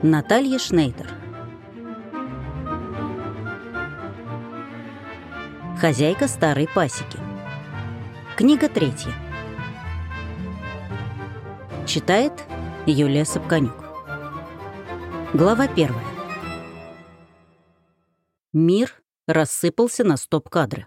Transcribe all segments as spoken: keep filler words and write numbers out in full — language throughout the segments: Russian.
Наталья Шнейдер. Хозяйка старой пасеки. Книга третья. Читает Юлия Сапканюк. Глава первая. Мир рассыпался на стоп-кадры.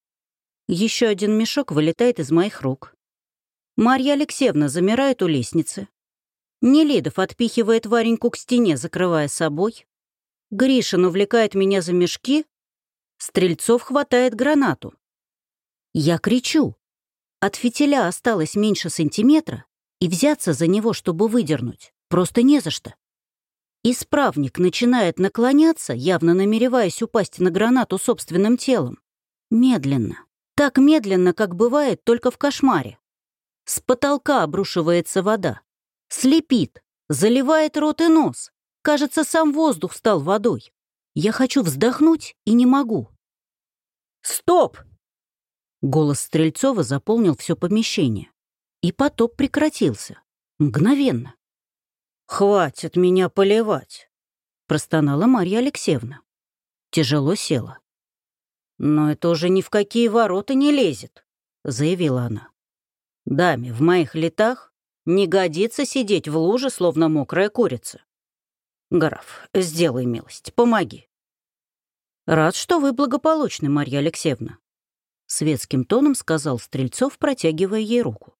Еще один мешок вылетает из моих рук. Марья Алексеевна замирает у лестницы. Нелидов отпихивает Вареньку к стене, закрывая собой. Гришин увлекает меня за мешки. Стрельцов хватает гранату. Я кричу. От фитиля осталось меньше сантиметра, и взяться за него, чтобы выдернуть, просто не за что. Исправник начинает наклоняться, явно намереваясь упасть на гранату собственным телом. Медленно. Так медленно, как бывает только в кошмаре. С потолка обрушивается вода. Слепит, заливает рот и нос. Кажется, сам воздух стал водой. Я хочу вздохнуть и не могу. «Стоп!» Голос Стрельцова заполнил все помещение. И потоп прекратился. Мгновенно. «Хватит меня поливать!» простонала Марья Алексеевна. Тяжело села. «Но это уже ни в какие ворота не лезет», заявила она. «Даме в моих летах не годится сидеть в луже, словно мокрая курица. Граф, сделай милость, помоги». «Рад, что вы благополучны, Марья Алексеевна», светским тоном сказал Стрельцов, протягивая ей руку.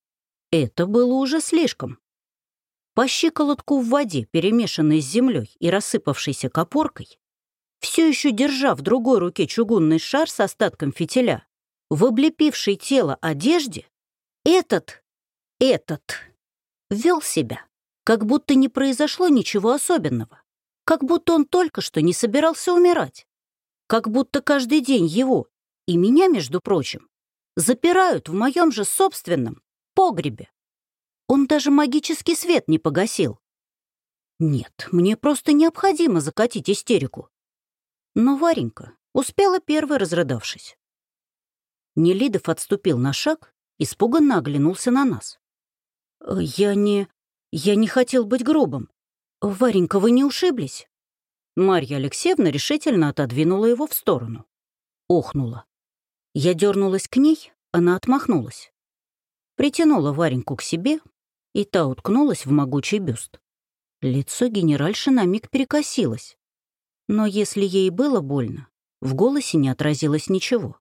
Это было уже слишком. По щиколотку в воде, перемешанной с землей и рассыпавшейся копоркой, все еще держа в другой руке чугунный шар с остатком фитиля, в облепившей тело одежде, этот, этот вел себя, как будто не произошло ничего особенного, как будто он только что не собирался умирать, как будто каждый день его, и меня, между прочим, запирают в моем же собственном погребе. Он даже магический свет не погасил. Нет, мне просто необходимо закатить истерику. Но Варенька успела первой, разрыдавшись. Нелидов отступил на шаг, испуганно оглянулся на нас. «Я не... я не хотел быть грубым. Варенька, вы не ушиблись?» Марья Алексеевна решительно отодвинула его в сторону. Охнула. Я дернулась к ней, она отмахнулась. Притянула Вареньку к себе, и та уткнулась в могучий бюст. Лицо генеральши на миг перекосилось. Но если ей было больно, в голосе не отразилось ничего.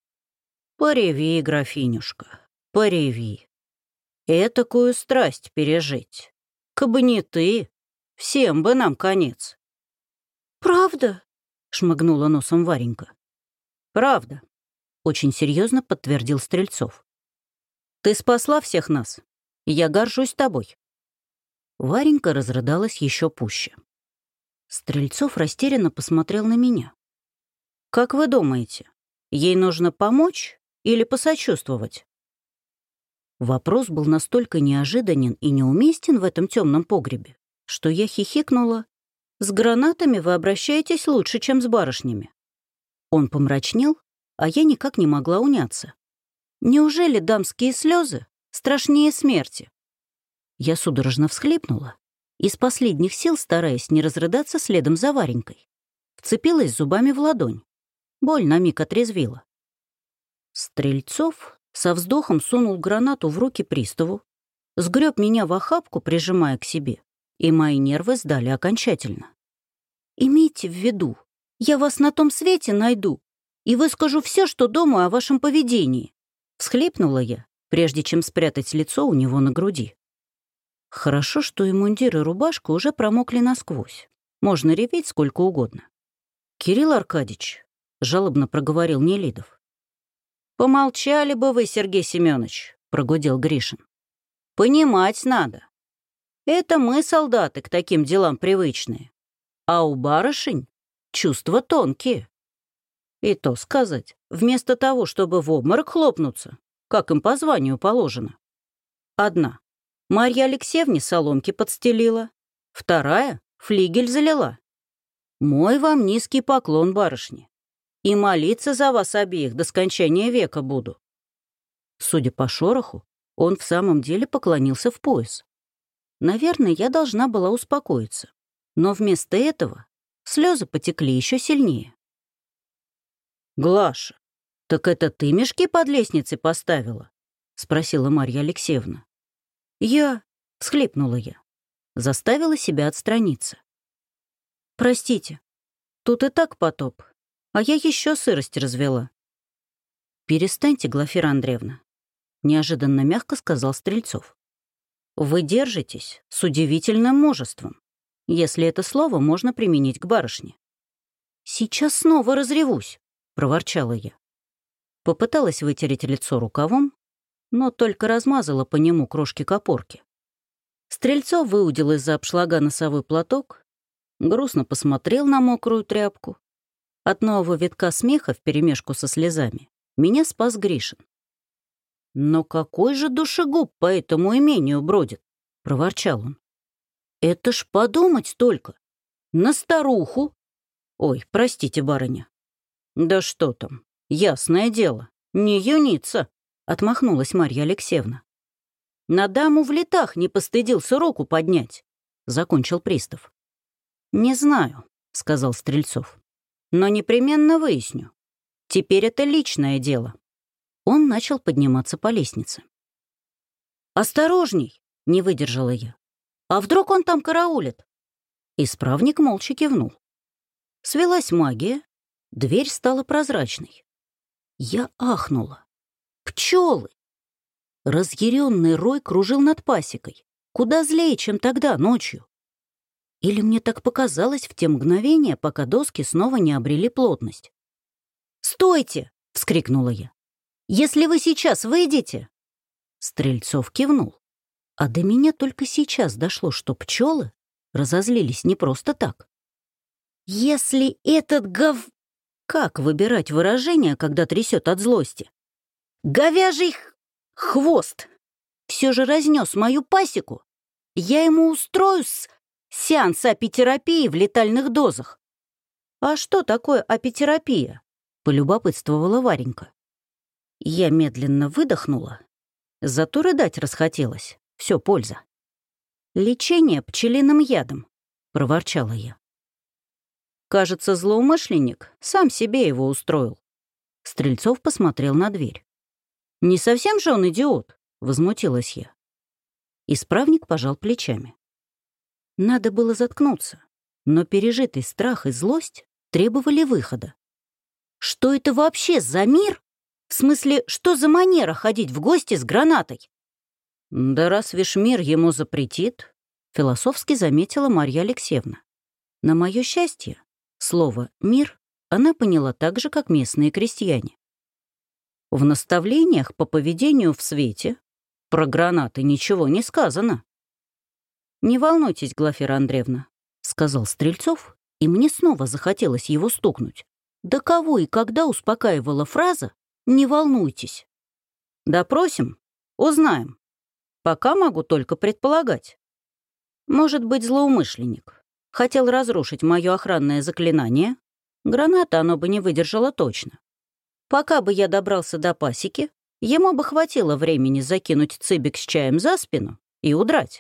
«Пореви, графинюшка, пореви. Этакую страсть пережить. Кабы не ты, всем бы нам конец». «Правда?» — шмыгнула носом Варенька. «Правда», — очень серьезно подтвердил Стрельцов. «Ты спасла всех нас, и я горжусь тобой». Варенька разрыдалась еще пуще. Стрельцов растерянно посмотрел на меня. «Как вы думаете, ей нужно помочь или посочувствовать?» Вопрос был настолько неожиданен и неуместен в этом темном погребе, что я хихикнула. «С гранатами вы обращаетесь лучше, чем с барышнями». Он помрачнел, а я никак не могла уняться. Неужели дамские слезы страшнее смерти? Я судорожно всхлипнула и с последних сил, стараясь не разрыдаться следом за Варенькой, вцепилась зубами в ладонь. Боль на миг отрезвила. Стрельцов со вздохом сунул гранату в руки приставу, сгреб меня в охапку, прижимая к себе, и мои нервы сдали окончательно. «Имейте в виду, я вас на том свете найду и выскажу все, что думаю о вашем поведении», всхлипнула я, прежде чем спрятать лицо у него на груди. Хорошо, что и мундир, и рубашка уже промокли насквозь. Можно реветь сколько угодно. «Кирилл Аркадьевич», — жалобно проговорил Нелидов. «Помолчали бы вы, Сергей Семенович», — прогудел Гришин. «Понимать надо. Это мы, солдаты, к таким делам привычные. А у барышень чувства тонкие. И то сказать, вместо того, чтобы в обморок хлопнуться, как им по званию положено. Одна Марья Алексеевне соломки подстелила, вторая флигель залила. Мой вам низкий поклон, барышни, и молиться за вас обеих до скончания века буду». Судя по шороху, он в самом деле поклонился в пояс. Наверное, я должна была успокоиться. Но вместо этого слезы потекли еще сильнее. «Глаша, так это ты мешки под лестницей поставила?» — спросила Марья Алексеевна. «Я...» — всхлипнула я. Заставила себя отстраниться. «Простите, тут и так потоп, а я еще сырость развела». «Перестаньте, Глафира Андреевна», — неожиданно мягко сказал Стрельцов. «Вы держитесь с удивительным мужеством, если это слово можно применить к барышне». «Сейчас снова разревусь», — проворчала я. Попыталась вытереть лицо рукавом, но только размазала по нему крошки-копорки. Стрельцов выудил из-за обшлага носовой платок, грустно посмотрел на мокрую тряпку. От нового витка смеха вперемешку со слезами меня спас Гришин. «Но какой же душегуб по этому имению бродит?» — проворчал он. «Это ж подумать только! На старуху!» «Ой, простите, барыня». «Да что там, ясное дело, не юница!» — отмахнулась Марья Алексеевна. «На даму в летах не постыдился руку поднять», — закончил пристав. «Не знаю», — сказал Стрельцов, — «но непременно выясню. Теперь это личное дело». Он начал подниматься по лестнице. «Осторожней!» — не выдержала я. «А вдруг он там караулит?» Исправник молча кивнул. Свелась магия, дверь стала прозрачной. Я ахнула. Пчелы! Разъяренный рой кружил над пасекой, куда злее, чем тогда, ночью. Или мне так показалось в те мгновения, пока доски снова не обрели плотность. «Стойте!» — вскрикнула я. «Если вы сейчас выйдете...» Стрельцов кивнул. А до меня только сейчас дошло, что пчелы разозлились не просто так. «Если этот гов...» Как выбирать выражение, когда трясет от злости? «Говяжий х... хвост! Все же разнес мою пасеку. Я ему устрою с... сеанс апитерапии в летальных дозах». «А что такое апитерапия?» — полюбопытствовала Варенька. Я медленно выдохнула, зато рыдать расхотелось. Все польза. «Лечение пчелиным ядом», — проворчала я. Кажется, злоумышленник сам себе его устроил. Стрельцов посмотрел на дверь. «Не совсем же он идиот?» — возмутилась я. Исправник пожал плечами. Надо было заткнуться, но пережитый страх и злость требовали выхода. «Что это вообще за мир? В смысле, что за манера ходить в гости с гранатой?» «Да разве ж мир ему запретит?» — философски заметила Марья Алексеевна. На мое счастье, слово «мир» она поняла так же, как местные крестьяне. В наставлениях по поведению в свете про гранаты ничего не сказано. «Не волнуйтесь, Глафира Андреевна», — сказал Стрельцов, и мне снова захотелось его стукнуть. Да кого и когда успокаивала фраза «не волнуйтесь»? «Допросим? Узнаем. Пока могу только предполагать. Может быть, злоумышленник. Хотел разрушить мое охранное заклинание. Граната оно бы не выдержало точно. Пока бы я добрался до пасеки, ему бы хватило времени закинуть цыбик с чаем за спину и удрать».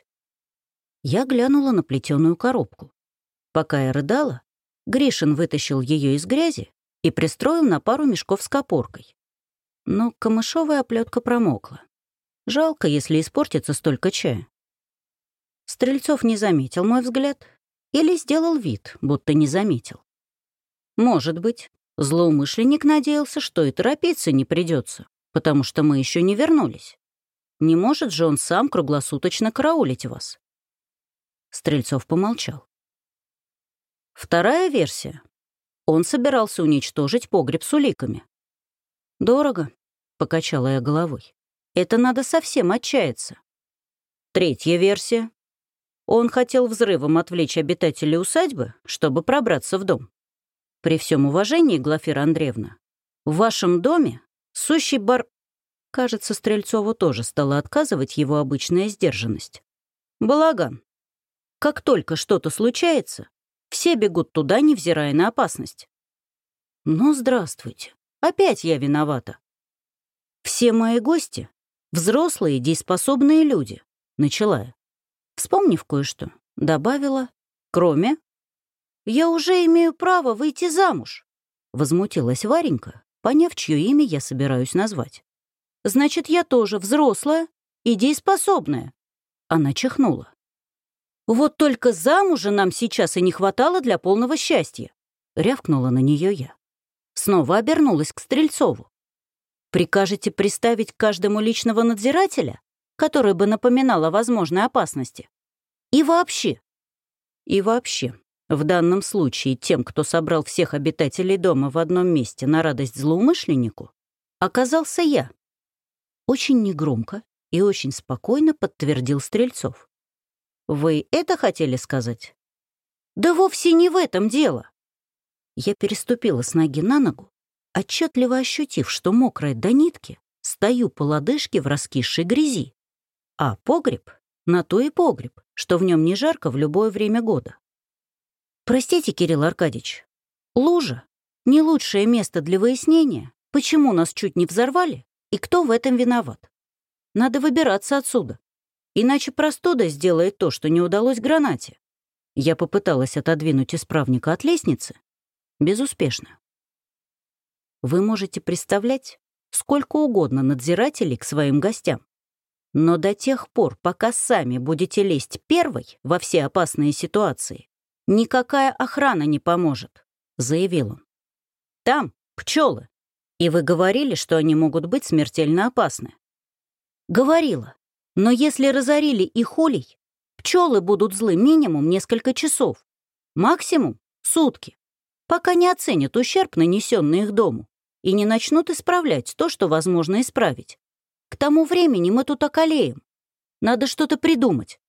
Я глянула на плетеную коробку. Пока я рыдала, Гришин вытащил ее из грязи и пристроил на пару мешков с копоркой. Но камышовая оплетка промокла. Жалко, если испортится столько чая. Стрельцов не заметил мой взгляд или сделал вид, будто не заметил. Может быть, злоумышленник надеялся, что и торопиться не придется, потому что мы еще не вернулись. Не может же он сам круглосуточно караулить вас. Стрельцов помолчал. Вторая версия. Он собирался уничтожить погреб с уликами. «Дорого», — покачала я головой. «Это надо совсем отчаяться». Третья версия. Он хотел взрывом отвлечь обитателей усадьбы, чтобы пробраться в дом. При всем уважении, Глафира Андреевна, в вашем доме сущий бар... Кажется, Стрельцову тоже стала отказывать его обычная сдержанность. Балаган. Как только что-то случается, все бегут туда, невзирая на опасность. Ну, здравствуйте. Опять я виновата. Все мои гости — взрослые, дееспособные люди, начала я. Вспомнив кое-что, добавила, кроме я уже имею право выйти замуж!» Возмутилась Варенька, поняв, чье имя я собираюсь назвать. «Значит, я тоже взрослая и дееспособная!» Она чихнула. «Вот только замужа нам сейчас и не хватало для полного счастья!» Рявкнула на нее я. Снова обернулась к Стрельцову. «Прикажете приставить к каждому личного надзирателя, который бы напоминал о возможной опасности? И вообще...» «И вообще...» В данном случае тем, кто собрал всех обитателей дома в одном месте на радость злоумышленнику, оказался я. Очень негромко и очень спокойно подтвердил Стрельцов. «Вы это хотели сказать?» «Да вовсе не в этом дело!» Я переступила с ноги на ногу, отчетливо ощутив, что мокрая до нитки, стою по лодыжке в раскисшей грязи. А погреб — на то и погреб, что в нем не жарко в любое время года. «Простите, Кирилл Аркадьевич, лужа — не лучшее место для выяснения, почему нас чуть не взорвали и кто в этом виноват. Надо выбираться отсюда, иначе простуда сделает то, что не удалось гранате». Я попыталась отодвинуть исправника от лестницы. Безуспешно. Вы можете представлять сколько угодно надзирателей к своим гостям, но до тех пор, пока сами будете лезть первой во все опасные ситуации, никакая охрана не поможет, заявил он. Там пчелы, и вы говорили, что они могут быть смертельно опасны. Говорила, но если разорили их улей, пчелы будут злы минимум несколько часов, максимум сутки, пока не оценят ущерб, нанесенный их дому, и не начнут исправлять то, что возможно исправить. К тому времени мы тут околеем. Надо что-то придумать.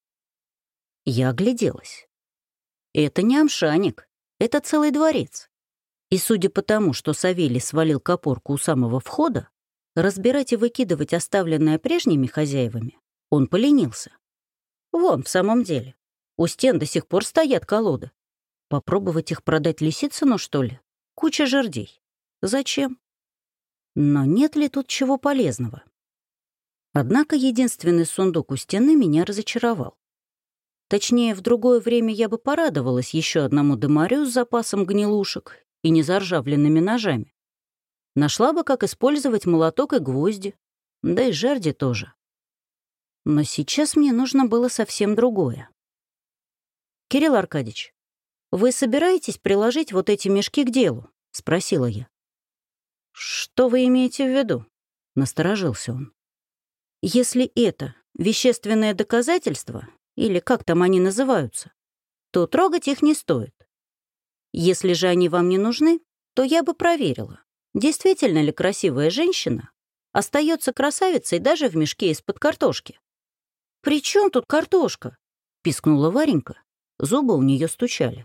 Я огляделась. Это не Амшаник, это целый дворец. И судя по тому, что Савелий свалил копорку у самого входа, разбирать и выкидывать оставленное прежними хозяевами он поленился. Вон, в самом деле, у стен до сих пор стоят колоды. Попробовать их продать Лисицыну, что ли? Куча жердей. Зачем? Но нет ли тут чего полезного? Однако единственный сундук у стены меня разочаровал. Точнее, в другое время я бы порадовалась еще одному дымарю с запасом гнилушек и незаржавленными ножами. Нашла бы, как использовать молоток и гвозди, да и жерди тоже. Но сейчас мне нужно было совсем другое. «Кирилл Аркадьевич, вы собираетесь приложить вот эти мешки к делу?» — спросила я. «Что вы имеете в виду?» — насторожился он. «Если это вещественное доказательство, или как там они называются, то трогать их не стоит. Если же они вам не нужны, то я бы проверила, действительно ли красивая женщина остается красавицей даже в мешке из-под картошки». «При чем тут картошка?» — пискнула Варенька. Зубы у нее стучали.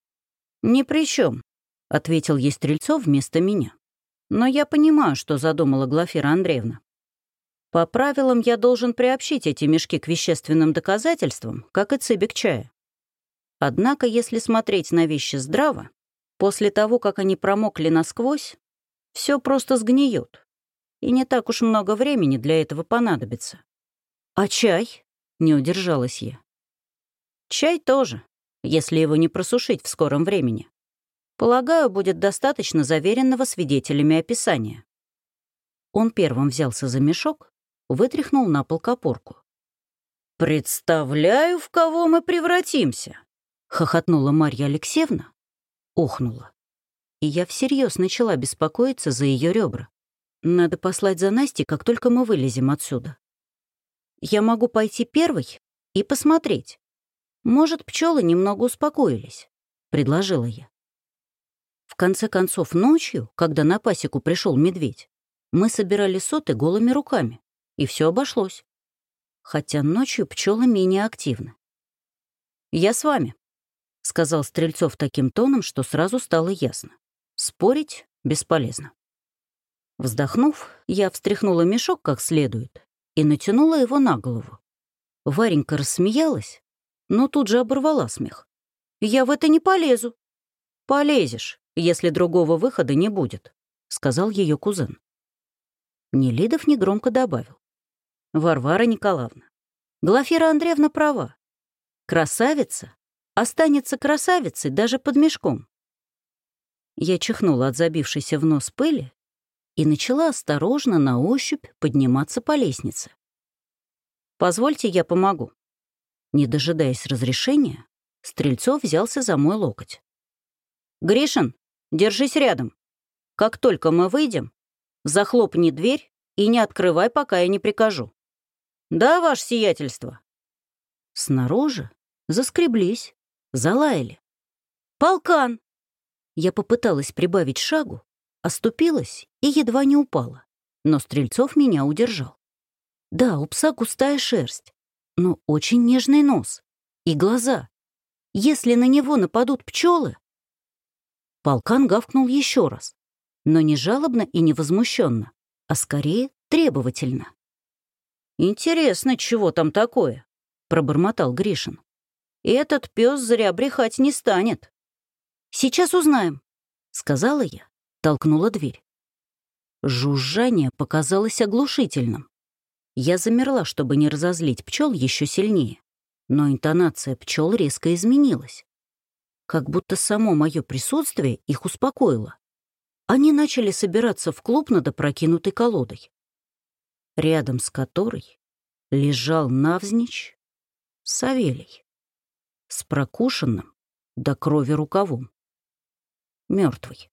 «Ни при чем», — ответил ей Стрельцов вместо меня. «Но я понимаю, что задумала Глафира Андреевна. По правилам я должен приобщить эти мешки к вещественным доказательствам, как и цыби к чаю. Однако, если смотреть на вещи здраво, после того, как они промокли насквозь, все просто сгниет, и не так уж много времени для этого понадобится». «А чай?» — не удержалась я. «Чай тоже, если его не просушить в скором времени. Полагаю, будет достаточно заверенного свидетелями описания». Он первым взялся за мешок, вытряхнул на пол копорку. «Представляю, в кого мы превратимся!» — хохотнула Марья Алексеевна, охнула. И я всерьез начала беспокоиться за ее ребра. Надо послать за Настей, как только мы вылезем отсюда. Я могу пойти первой и посмотреть. Может, пчелы немного успокоились, — предложила я. В конце концов, ночью, когда на пасеку пришел медведь, мы собирали соты голыми руками, и все обошлось. Хотя ночью пчелы менее активны. «Я с вами», — сказал Стрельцов таким тоном, что сразу стало ясно. Спорить бесполезно. Вздохнув, я встряхнула мешок как следует и натянула его на голову. Варенька рассмеялась, но тут же оборвала смех. «Я в это не полезу». «Полезешь, если другого выхода не будет», — сказал ее кузен. Нелидов негромко добавил. «Варвара Николаевна, Глафира Андреевна права. Красавица останется красавицей даже под мешком. Я чихнула от забившейся в нос пыли и начала осторожно на ощупь подниматься по лестнице. «Позвольте, я помогу». Не дожидаясь разрешения, Стрельцов взялся за мой локоть. «Гришин, держись рядом. Как только мы выйдем, захлопни дверь и не открывай, пока я не прикажу». «Да, ваше сиятельство». Снаружи заскреблись, залаяли. «Полкан!» Я попыталась прибавить шагу, оступилась и едва не упала, но Стрельцов меня удержал. Да, у пса густая шерсть, но очень нежный нос и глаза. Если на него нападут пчелы... Полкан гавкнул еще раз, но не жалобно и не возмущенно, а скорее требовательно. «Интересно, чего там такое?» — пробормотал Гришин. «Этот пес зря брехать не станет». «Сейчас узнаем», — сказала я, толкнула дверь. Жужжание показалось оглушительным. Я замерла, чтобы не разозлить пчел еще сильнее, но интонация пчел резко изменилась. Как будто само мое присутствие их успокоило. Они начали собираться в клуб над опрокинутой колодой, рядом с которой лежал навзничь Савелий с прокушенным до крови рукавом. Мертвый.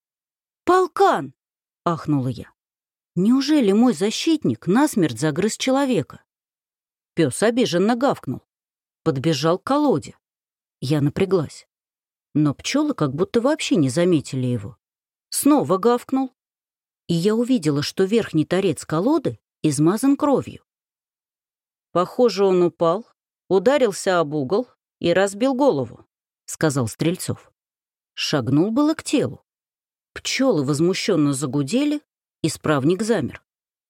«Полкан!» — ахнула я. «Неужели мой защитник насмерть загрыз человека?» Пес обиженно гавкнул, подбежал к колоде. Я напряглась. Но пчелы как будто вообще не заметили его. Снова гавкнул, и я увидела, что верхний торец колоды измазан кровью. «Похоже, он упал, ударился об угол и разбил голову», — сказал Стрельцов. Шагнул было к телу. Пчелы возмущенно загудели, исправник замер.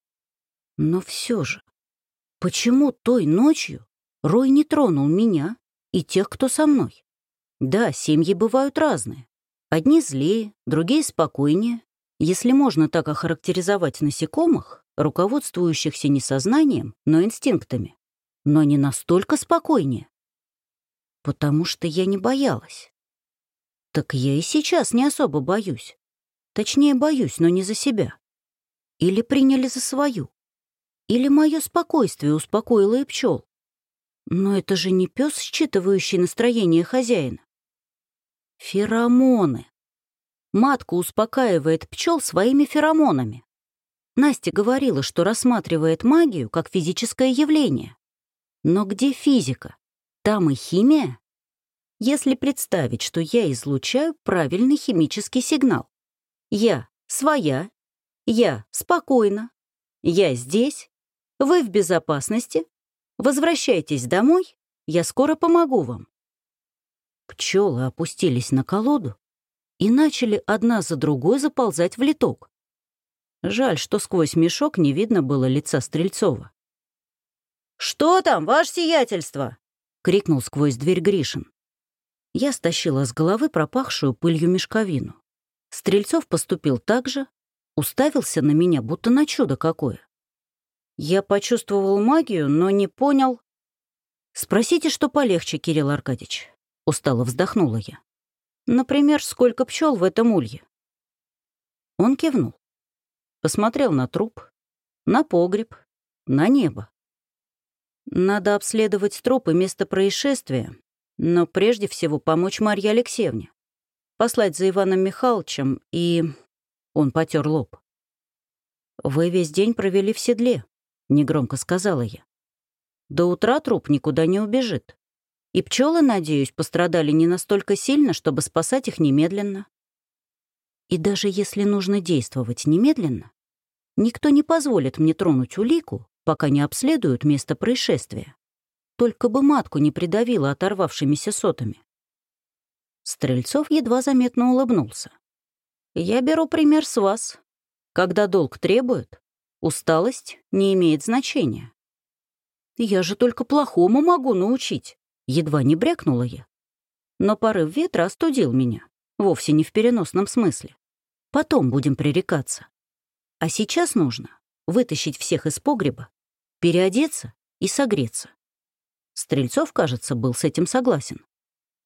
Но все же, почему той ночью Рой не тронул меня и тех, кто со мной? Да, семьи бывают разные. Одни злее, другие спокойнее, если можно так охарактеризовать насекомых, руководствующихся не сознанием, но инстинктами, но не настолько спокойнее. Потому что я не боялась. Так я и сейчас не особо боюсь. Точнее, боюсь, но не за себя. Или приняли за свою. Или мое спокойствие успокоило и пчел. Но это же не пес, считывающий настроение хозяина. Феромоны. Матка успокаивает пчел своими феромонами. Настя говорила, что рассматривает магию как физическое явление. Но где физика? Там и химия. Если представить, что я излучаю правильный химический сигнал. Я своя, я спокойна, я здесь, вы в безопасности, возвращайтесь домой, я скоро помогу вам. Пчелы опустились на колоду и начали одна за другой заползать в литок. Жаль, что сквозь мешок не видно было лица Стрельцова. «Что там, ваше сиятельство?» — крикнул сквозь дверь Гришин. Я стащила с головы пропахшую пылью мешковину. Стрельцов поступил так же, уставился на меня, будто на чудо какое. Я почувствовал магию, но не понял. «Спросите, что полегче, Кирилл Аркадьевич», — устало вздохнула я. «Например, сколько пчел в этом улье?» Он кивнул. Посмотрел на труп, на погреб, на небо. «Надо обследовать труп и место происшествия, но прежде всего помочь Марье Алексеевне. Послать за Иваном Михайловичем и...» Он потер лоб. «Вы весь день провели в седле», — негромко сказала я. «До утра труп никуда не убежит. И пчелы, надеюсь, пострадали не настолько сильно, чтобы спасать их немедленно. И даже если нужно действовать немедленно, никто не позволит мне тронуть улику, пока не обследуют место происшествия. Только бы матку не придавило оторвавшимися сотами». Стрельцов едва заметно улыбнулся. «Я беру пример с вас. Когда долг требует, усталость не имеет значения». «Я же только плохому могу научить», — едва не брякнула я. Но порыв ветра остудил меня, вовсе не в переносном смысле. Потом будем пререкаться. А сейчас нужно вытащить всех из погреба, переодеться и согреться. Стрельцов, кажется, был с этим согласен.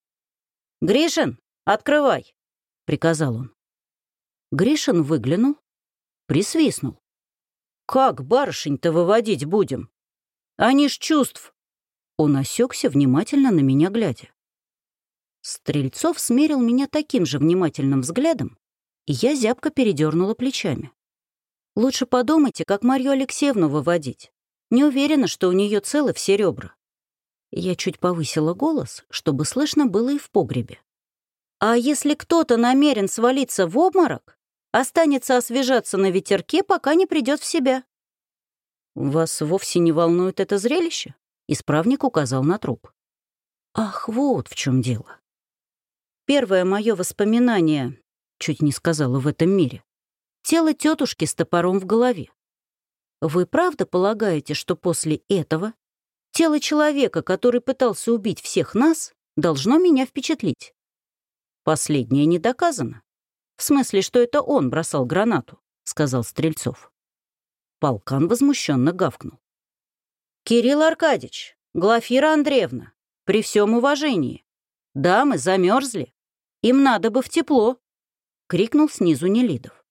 «Гришин, открывай!» — приказал он. Гришин выглянул, присвистнул. «Как барышень-то выводить будем? Они ж чувств!» Он осекся, внимательно на меня глядя. Стрельцов смерил меня таким же внимательным взглядом, и я зябко передернула плечами. «Лучше подумайте, как Марью Алексеевну выводить. Не уверена, что у нее целы все ребра». Я чуть повысила голос, чтобы слышно было и в погребе. «А если кто-то намерен свалиться в обморок, останется освежаться на ветерке, пока не придет в себя». «Вас вовсе не волнует это зрелище?» — исправник указал на труп. «Ах, вот в чем дело. Первое мое воспоминание, чуть не сказала, в этом мире, тело тетушки с топором в голове. Вы правда полагаете, что после этого тело человека, который пытался убить всех нас, должно меня впечатлить? Последнее не доказано. В смысле, что это он бросал гранату», — сказал Стрельцов. Полкан возмущенно гавкнул. «Кирилл Аркадьевич, Глафира Андреевна, при всем уважении, дамы замерзли, им надо бы в тепло», — крикнул снизу Нелидов.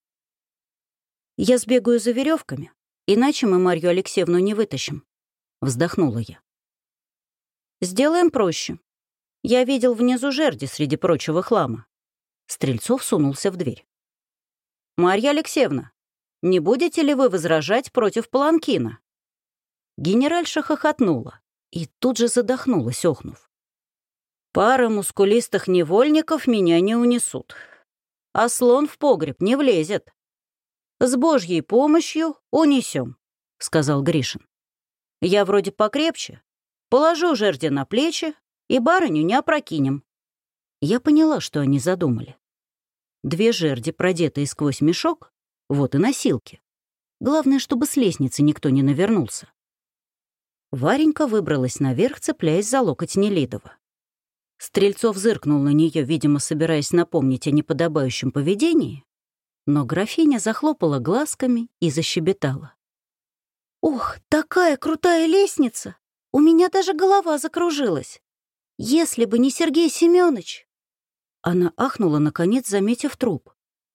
«Я сбегаю за веревками, иначе мы Марью Алексеевну не вытащим», — вздохнула я. «Сделаем проще. Я видел внизу жерди среди прочего хлама». Стрельцов сунулся в дверь. «Марья Алексеевна, не будете ли вы возражать против паланкина?» Генеральша хохотнула и тут же задохнулась, охнув. «Пара мускулистых невольников меня не унесут, а слон в погреб не влезет. С Божьей помощью унесем», — сказал Гришин. «Я вроде покрепче, положу жерди на плечи и барыню не опрокинем». Я поняла, что они задумали. Две жерди, продетые сквозь мешок, вот и носилки. Главное, чтобы с лестницы никто не навернулся. Варенька выбралась наверх, цепляясь за локоть Нелидова. Стрельцов зыркнул на нее, видимо, собираясь напомнить о неподобающем поведении, но графиня захлопала глазками и защебетала. «Ох, такая крутая лестница! У меня даже голова закружилась! Если бы не Сергей Семенович!» Она ахнула, наконец, заметив труп.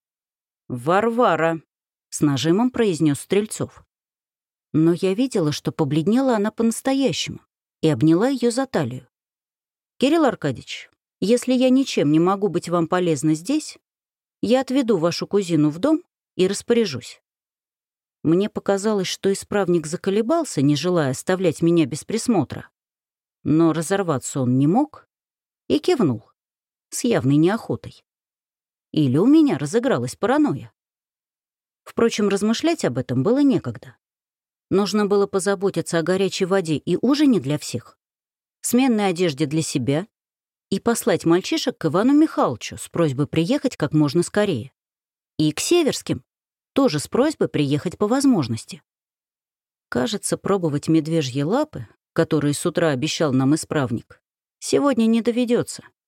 «Варвара!» — с нажимом произнес Стрельцов. Но я видела, что побледнела она по-настоящему, и обняла ее за талию. «Кирилл Аркадьевич, если я ничем не могу быть вам полезна здесь, я отведу вашу кузину в дом и распоряжусь». Мне показалось, что исправник заколебался, не желая оставлять меня без присмотра. Но разорваться он не мог и кивнул с явной неохотой. Или у меня разыгралась паранойя. Впрочем, размышлять об этом было некогда. Нужно было позаботиться о горячей воде и ужине для всех, сменной одежде для себя и послать мальчишек к Ивану Михайловичу с просьбой приехать как можно скорее. И к Северским тоже с просьбой приехать по возможности. Кажется, пробовать медвежьи лапы, которые с утра обещал нам исправник, сегодня не доведется.